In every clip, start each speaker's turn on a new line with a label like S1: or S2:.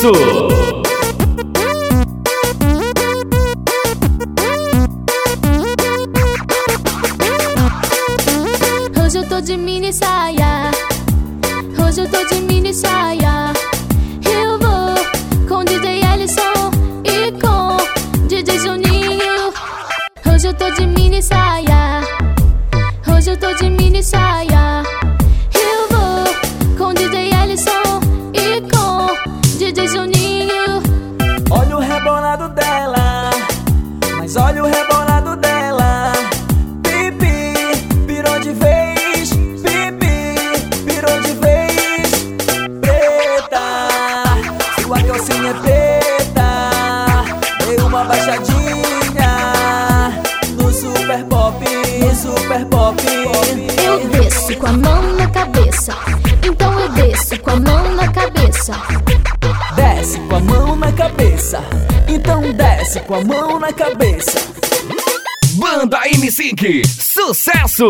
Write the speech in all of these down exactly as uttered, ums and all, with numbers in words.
S1: Sucesso!
S2: Hoje eu tô de mini saia, hoje eu tô de mini saia. Eu vou com D J Ellison e com D J Juninho. Hoje eu tô de mini saia, hoje eu tô de mini saia. Eu vou com D J Ellison e com D J Juninho.
S3: Olha o rebolado dela, mas olha o rebolado dela. Pipi, virou de vez, pipi, virou de vez. Preta, sua calcinha é preta. Dei uma baixadinha no super pop, no super pop.
S2: Eu desço com a mão na cabeça, então eu desço com a mão na cabeça.
S3: Desce com a mão na cabeça, então desce com a mão na cabeça.
S1: Banda M cinco, sucesso!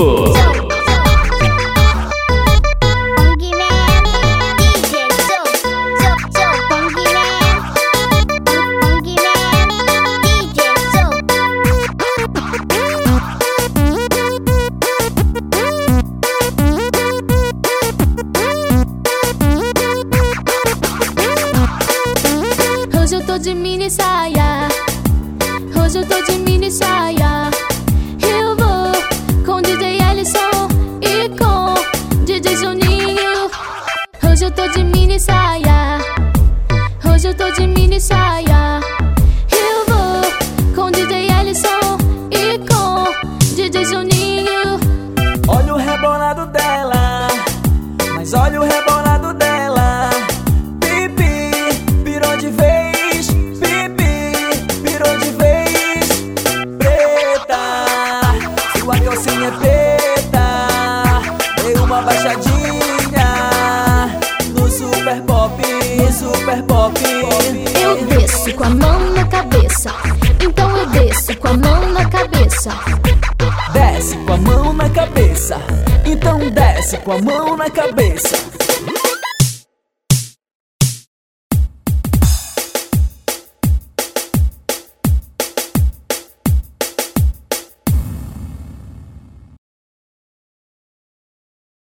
S2: Hoje eu tô de mini saia, hoje eu tô de mini saia. Eu vou com D J Ellison e com D J Juninho. Hoje eu tô de mini saia, hoje eu tô de mini saia. Eu vou com D J Ellison e com D J Juninho.
S3: Olha o rebolado dela, mas olha o rebolado dela. Pipi, virou de vez, pipi, virou de vez. Preta, sua calcinha é preta. Dei uma baixadinha no super pop, no super pop.
S2: Eu desço com a mão na cabeça, então eu desço com a mão na cabeça.
S3: Desce com a mão na cabeça, então desce com a mão na cabeça.